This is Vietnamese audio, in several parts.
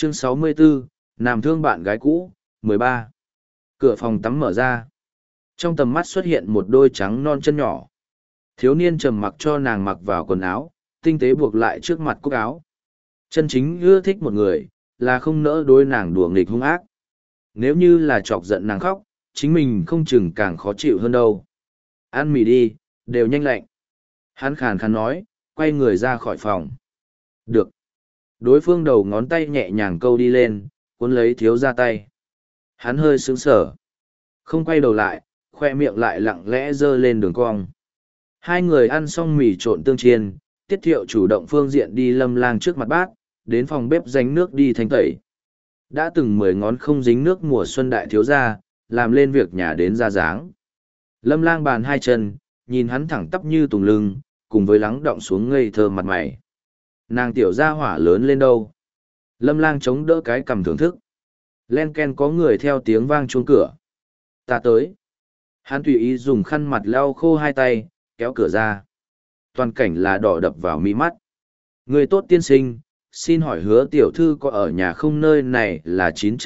Chương 64, Nam thương bạn gái cũ, 13. Cửa phòng tắm mở ra. Trong tầm mắt xuất hiện một đôi trắng non chân nhỏ. Thiếu niên trầm mặc cho nàng mặc vào quần áo, tinh tế buộc lại trước mặt cúc áo. Chân chính ưa thích một người, là không nỡ đối nàng đùa nghịch hung ác. Nếu như là chọc giận nàng khóc, chính mình không chừng càng khó chịu hơn đâu. Ăn mì đi, đều nhanh lạnh. Hắn khàn khàn nói, quay người ra khỏi phòng. Được. Đối phương đầu ngón tay nhẹ nhàng câu đi lên, cuốn lấy thiếu ra tay. Hắn hơi sững sờ, không quay đầu lại, khoe miệng lại lặng lẽ giơ lên đường cong. Hai người ăn xong mì trộn tương chiên, Tiết Thiệu chủ động phương diện đi Lâm Lang trước mặt bác, đến phòng bếp dánh nước đi thanh tẩy. Đã từng 10 ngón không dính nước mùa xuân đại thiếu gia, làm lên việc nhà đến ra dáng. Lâm Lang bàn hai chân, nhìn hắn thẳng tắp như tùng lưng, cùng với lắng đọng xuống ngây thơ mặt mày. Nàng tiểu gia hỏa lớn lên đâu? Lâm Lang chống đỡ cái cằm thưởng thức. Len ken có người theo tiếng vang chuông cửa. Ta tới. Hắn tùy ý dùng khăn mặt lau khô hai tay, kéo cửa ra. Toàn cảnh là đỏ đập vào mi mắt. Người tốt tiên sinh, xin hỏi Hứa tiểu thư có ở nhà không? Nơi này là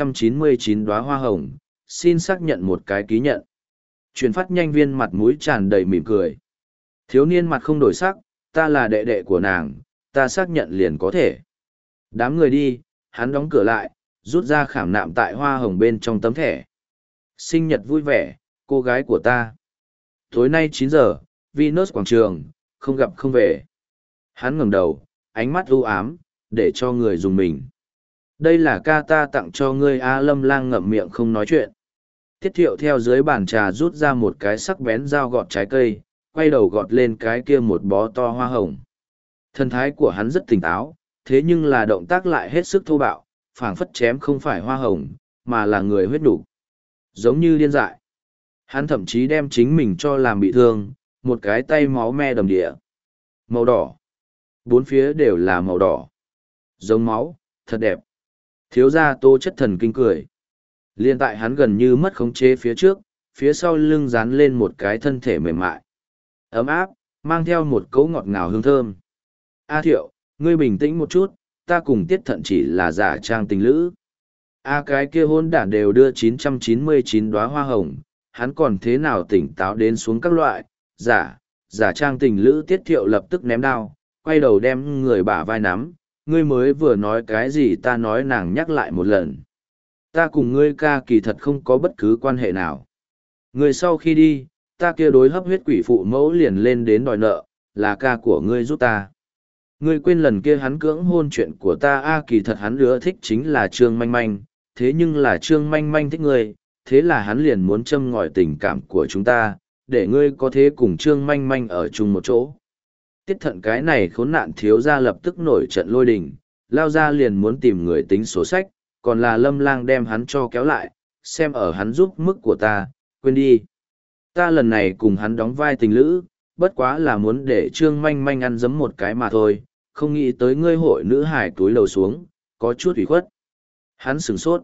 999 đóa hoa hồng, xin xác nhận một cái ký nhận. Truyền phát nhanh viên mặt mũi tràn đầy mỉm cười. Thiếu niên mặt không đổi sắc, ta là đệ đệ của nàng, ta xác nhận liền có thể. Đám người đi, hắn đóng cửa lại, rút ra khảm nạm tại hoa hồng bên trong tấm thẻ. Sinh nhật vui vẻ, cô gái của ta. Tối nay 9 giờ, Venus quảng trường, không gặp không về. Hắn ngẩng đầu, ánh mắt u ám, để cho người dùng mình. Đây là ca ta tặng cho ngươi. A Lâm Lang ngậm miệng không nói chuyện. Tiết Thiệu theo dưới bàn trà rút ra một cái sắc bén dao gọt trái cây, quay đầu gọt lên cái kia một bó to hoa hồng. Thần thái của hắn rất tỉnh táo, thế nhưng là động tác lại hết sức thô bạo, phảng phất chém không phải hoa hồng, mà là người huyết đủ. Giống như điên dại. Hắn thậm chí đem chính mình cho làm bị thương, một cái tay máu me đầm địa. Màu đỏ. Bốn phía đều là màu đỏ. Giống máu, thật đẹp. Thiếu gia Tô Chất Thần kinh cười. Liên tại hắn gần như mất khống chế phía trước, phía sau lưng dán lên một cái thân thể mềm mại. Ấm áp, mang theo một cấu ngọt ngào hương thơm. A Thiệu, ngươi bình tĩnh một chút, ta cùng Tiết Thận chỉ là giả trang tình lữ. Cái kia hôn đản đều đưa 999 đóa hoa hồng, hắn còn thế nào tỉnh táo đến xuống các loại, giả trang tình lữ. Tiết Thiệu lập tức ném đao, quay đầu đem người bả vai nắm. Ngươi mới vừa nói cái gì? Ta nói. Nàng nhắc lại một lần. Ta cùng ngươi ca kỳ thật không có bất cứ quan hệ nào. Ngươi sau khi đi, ta kia đối hấp huyết quỷ phụ mẫu liền lên đến đòi nợ, là ca của ngươi giúp ta. Ngươi quên lần kia hắn cưỡng hôn chuyện của ta. Kỳ thật hắn ưa thích chính là Trương Manh Manh, thế nhưng là Trương Manh Manh thích ngươi, thế là hắn liền muốn châm ngòi tình cảm của chúng ta, để ngươi có thể cùng Trương Manh Manh ở chung một chỗ. Tiết Thận cái này khốn nạn thiếu gia lập tức nổi trận lôi đình, lao ra liền muốn tìm người tính sổ sách, còn là Lâm Lang đem hắn cho kéo lại, xem ở hắn giúp mức của ta, quên đi. Ta lần này cùng hắn đóng vai tình lữ, bất quá là muốn để Trương Manh Manh ăn giấm một cái mà thôi, không nghĩ tới ngươi hội nữ hải túi lầu xuống, có chút ủy khuất. Hắn sửng sốt.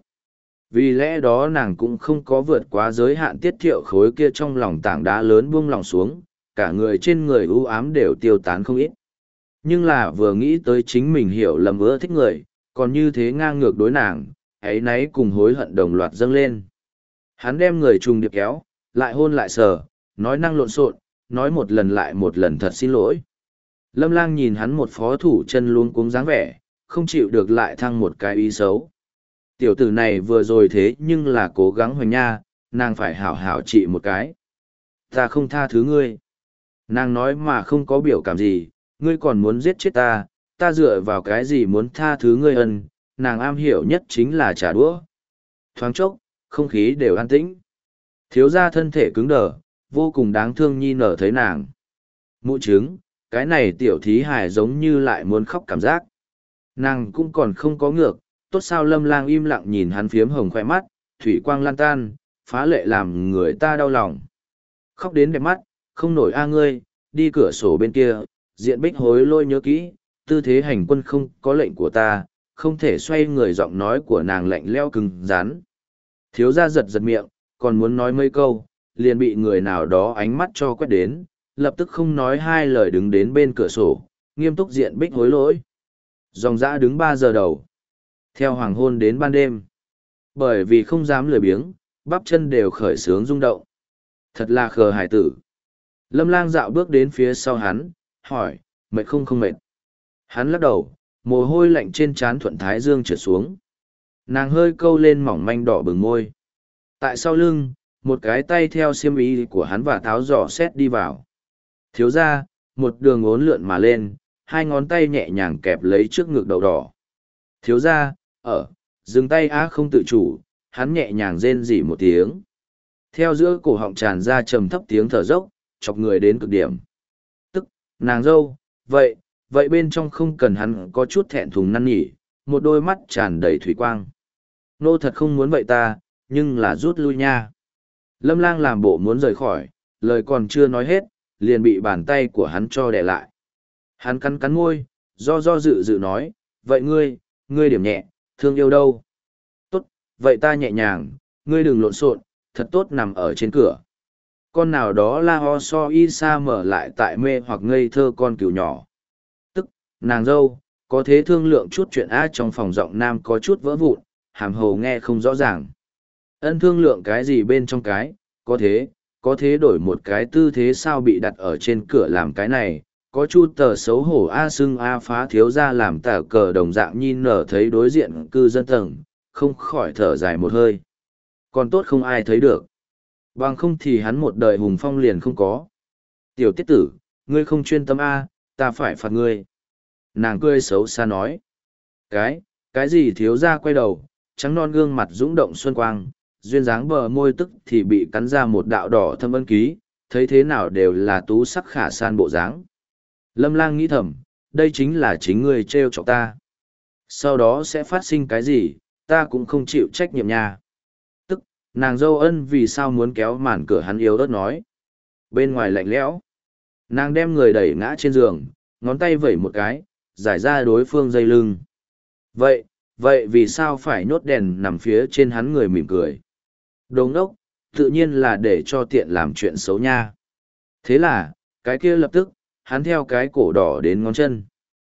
Vì lẽ đó nàng cũng không có vượt quá giới hạn. Tiết Thiệu khối kia trong lòng tảng đá lớn buông lòng xuống, cả người trên người u ám đều tiêu tán không ít. Nhưng là vừa nghĩ tới chính mình hiểu lầm ưa thích người, còn như thế ngang ngược đối nàng, áy náy cùng hối hận đồng loạt dâng lên. Hắn đem người trùng điệp kéo, lại hôn lại sờ, nói năng lộn xộn, nói một lần lại một lần thật xin lỗi. Lâm Lang nhìn hắn một phó thủ chân luống cuống dáng vẻ, không chịu được lại thăng một cái ý xấu. Tiểu tử này vừa rồi thế nhưng là cố gắng hoành nha, nàng phải hảo hảo trị một cái. Ta không tha thứ ngươi. Nàng nói mà không có biểu cảm gì, ngươi còn muốn giết chết ta, ta dựa vào cái gì muốn tha thứ ngươi ân, nàng am hiểu nhất chính là trả đũa. Thoáng chốc, không khí đều an tĩnh. Thiếu gia thân thể cứng đờ, vô cùng đáng thương nhi nở thấy nàng. Mụ trứng, cái này tiểu thí hài giống như lại muốn khóc cảm giác. Nàng cũng còn không có ngược, tốt sao? Lâm Lang im lặng nhìn hắn phiếm hồng khoe mắt, thủy quang lan tan, phá lệ làm người ta đau lòng. Khóc đến đẹp mắt, không nổi ngươi, đi cửa sổ bên kia, Diện Bích Hối Lôi nhớ kỹ, tư thế hành quân không có lệnh của ta, không thể xoay người. Giọng nói của nàng lạnh lẽo cứng rắn. Thiếu gia giật giật miệng, còn muốn nói mấy câu, liền bị người nào đó ánh mắt cho quét đến, lập tức không nói hai lời đứng đến bên cửa sổ, nghiêm túc Diện Bích Hối Lỗi. Dòng dã đứng 3 giờ đầu. Theo hoàng hôn đến ban đêm. Bởi vì không dám lười biếng, bắp chân đều khởi sướng rung động. Thật là khờ hải tử. Lâm Lang dạo bước đến phía sau hắn, hỏi, mệt không mệt. Hắn lắc đầu, mồ hôi lạnh trên trán thuận thái dương trượt xuống. Nàng hơi câu lên mỏng manh đỏ bừng môi. Tại sau lưng, một cái tay theo xiêm y của hắn và tháo giỏ xét đi vào. Thiếu ra, một đường ốn lượn mà lên, hai ngón tay nhẹ nhàng kẹp lấy trước ngực đầu đỏ. Thiếu ra, dừng tay á không tự chủ, hắn nhẹ nhàng rên rỉ một tiếng. Theo giữa cổ họng tràn ra trầm thấp tiếng thở dốc, chọc người đến cực điểm. Tức, nàng dâu, vậy bên trong không cần hắn có chút thẹn thùng năn nỉ, một đôi mắt tràn đầy thủy quang. Nô thật không muốn vậy ta, nhưng là rút lui nha. Lâm Lang làm bộ muốn rời khỏi, lời còn chưa nói hết, liền bị bàn tay của hắn cho đè lại. Hắn cắn cắn môi, do dự nói, vậy ngươi điểm nhẹ, thương yêu đâu? Tốt, vậy ta nhẹ nhàng, ngươi đừng lộn xộn, thật tốt nằm ở trên cửa. Con nào đó la ho so y sa mở lại tại mê hoặc ngây thơ con cừu nhỏ. Tức, nàng dâu, có thế thương lượng chút chuyện á trong phòng giọng nam có chút vỡ vụn, hàm hồ nghe không rõ ràng. Ân thương lượng cái gì bên trong cái, có thế đổi một cái tư thế sao bị đặt ở trên cửa làm cái này, có chu tờ xấu hổ a xưng a phá thiếu ra làm tả cờ đồng dạng nhìn nở thấy đối diện cư dân tầng, không khỏi thở dài một hơi. Còn tốt không ai thấy được. Bằng không thì hắn một đời hùng phong liền không có. Tiểu tiết tử, ngươi không chuyên tâm a, ta phải phạt ngươi. Nàng cười xấu xa nói. Cái gì thiếu ra quay đầu, trắng non gương mặt dũng động xuân quang, duyên dáng bờ môi tức thì bị cắn ra một đạo đỏ thâm ân ký, thấy thế nào đều là tú sắc khả san bộ dáng. Lâm Lang nghĩ thầm, đây chính là chính ngươi trêu chọc ta. Sau đó sẽ phát sinh cái gì, ta cũng không chịu trách nhiệm nha. Tức, nàng dâu ân vì sao muốn kéo màn cửa hắn yếu ớt nói. Bên ngoài lạnh lẽo, nàng đem người đẩy ngã trên giường, ngón tay vẩy một cái, giải ra đối phương dây lưng. Vậy vì sao phải nhốt đèn nằm phía trên hắn người mỉm cười? Đồ ngốc, tự nhiên là để cho tiện làm chuyện xấu nha. Thế là, cái kia lập tức, hắn theo cái cổ đỏ đến ngón chân.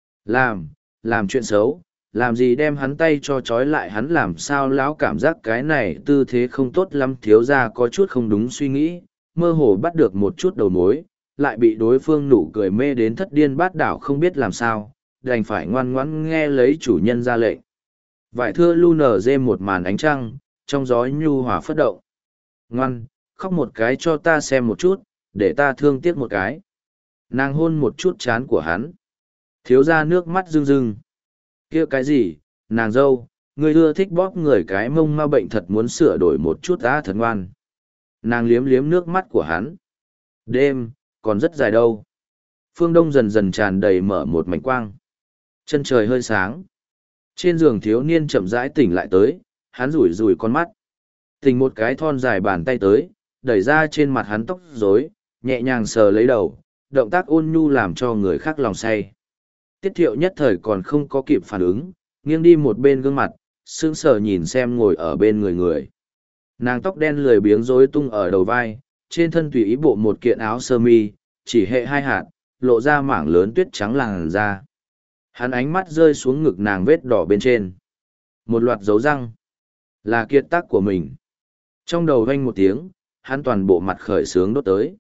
Làm chuyện xấu, làm gì đem hắn tay cho trói lại hắn làm sao lão cảm giác cái này tư thế không tốt lắm thiếu ra có chút không đúng suy nghĩ, mơ hồ bắt được một chút đầu mối, lại bị đối phương nụ cười mê đến thất điên bát đảo không biết làm sao, đành phải ngoan ngoãn nghe lấy chủ nhân ra lệnh. Vải thưa lu nở dê một màn ánh trăng, trong gió nhu hòa phất động. Ngoan, khóc một cái cho ta xem một chút, để ta thương tiếc một cái. Nàng hôn một chút chán của hắn. Thiếu ra nước mắt rưng rưng. Kia cái gì, nàng dâu, người ưa thích bóp người cái mông ma bệnh thật muốn sửa đổi một chút ta thật ngoan. Nàng liếm liếm nước mắt của hắn. Đêm, còn rất dài đâu. Phương Đông dần dần tràn đầy mở một mảnh quang. Chân trời hơi sáng. Trên giường thiếu niên chậm rãi tỉnh lại tới, hắn rủi rủi con mắt. Tỉnh một cái thon dài bàn tay tới, đẩy ra trên mặt hắn tóc rối, nhẹ nhàng sờ lấy đầu, động tác ôn nhu làm cho người khác lòng say. Tiết Thiệu nhất thời còn không có kịp phản ứng, nghiêng đi một bên gương mặt, sững sờ nhìn xem ngồi ở bên người. Nàng tóc đen lười biếng rối tung ở đầu vai, trên thân tùy ý bộ một kiện áo sơ mi, chỉ hệ hai hạt, lộ ra mảng lớn tuyết trắng làn da. Hắn ánh mắt rơi xuống ngực nàng vết đỏ bên trên. Một loạt dấu răng. Là kiệt tác của mình. Trong đầu vang một tiếng, hắn toàn bộ mặt khởi sướng đốt tới.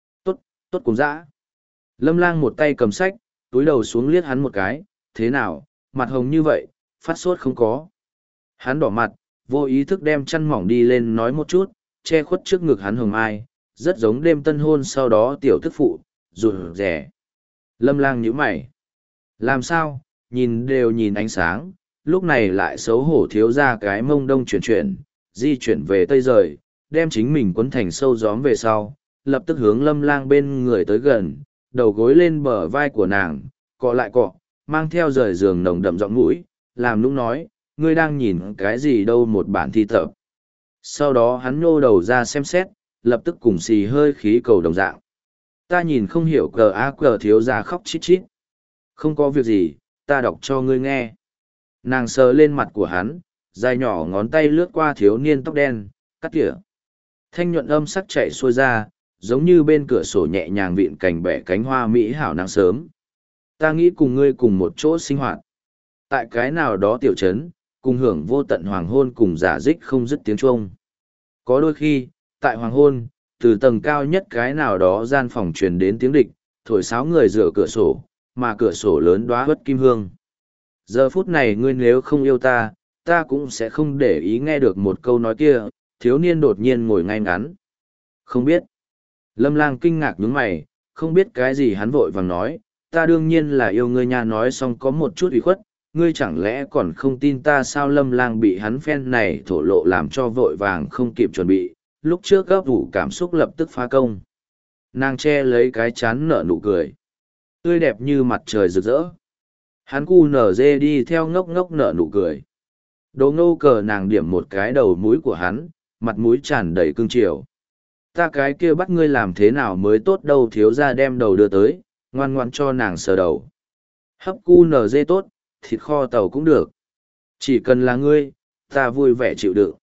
Tốt cùng dã. Lâm Lang một tay cầm sách, túi đầu xuống liếc hắn một cái, thế nào, mặt hồng như vậy, phát sốt không có. Hắn đỏ mặt, vô ý thức đem chăn mỏng đi lên nói một chút, che khuất trước ngực hắn hồng ai, rất giống đêm tân hôn sau đó tiểu tức phụ, rụt rẻ. Lâm Lang nhíu mày. Làm sao, nhìn đều nhìn ánh sáng, lúc này lại xấu hổ thiếu ra cái mông đông chuyển, di chuyển về tây rời, đem chính mình quấn thành sâu gióm về sau, lập tức hướng Lâm Lang bên người tới gần, đầu gối lên bờ vai của nàng, cọ lại cọ, mang theo rời giường nồng đậm giọng mũi, làm nũng nói, ngươi đang nhìn cái gì đâu một bản thi tập. Sau đó hắn nhô đầu ra xem xét, lập tức cùng xì hơi khí cầu đồng dạng. Ta nhìn không hiểu cờ thiếu ra khóc chít chít. Không có việc gì, ta đọc cho ngươi nghe. Nàng sờ lên mặt của hắn, dài nhỏ ngón tay lướt qua thiếu niên tóc đen, cắt tỉa. Thanh nhuận âm sắc chạy xuôi ra, giống như bên cửa sổ nhẹ nhàng vịn cành bẻ cánh hoa mỹ hảo nắng sớm. Ta nghĩ cùng ngươi cùng một chỗ sinh hoạt. Tại cái nào đó tiểu trấn, cùng hưởng vô tận hoàng hôn cùng giả dích không dứt tiếng chuông. Có đôi khi, tại hoàng hôn, từ tầng cao nhất cái nào đó gian phòng truyền đến tiếng địch, thổi sáo người dựa cửa sổ, mà cửa sổ lớn đóa bất kim hương. Giờ phút này ngươi nếu không yêu ta, ta cũng sẽ không để ý nghe được một câu nói kia, thiếu niên đột nhiên ngồi ngay ngắn. Không biết. Lâm Lang kinh ngạc nhướng mày, không biết cái gì hắn vội vàng nói, ta đương nhiên là yêu ngươi nha, nói xong có một chút ủy khuất, ngươi chẳng lẽ còn không tin ta sao? Lâm Lang bị hắn phen này thổ lộ làm cho vội vàng không kịp chuẩn bị, lúc trước gấp ủ cảm xúc lập tức phá công. Nàng che lấy cái chán nở nụ cười, tươi đẹp như mặt trời rực rỡ. Hắn cu nở dê đi theo ngốc ngốc nở nụ cười. Đồ ngô cờ nàng điểm một cái đầu mũi của hắn, mặt mũi tràn đầy cương triều. Ta cái kia bắt ngươi làm thế nào mới tốt đâu, thiếu ra đem đầu đưa tới, ngoan ngoan cho nàng sờ đầu. Hấp cu nở dê tốt, thịt kho tàu cũng được. Chỉ cần là ngươi, ta vui vẻ chịu đựng.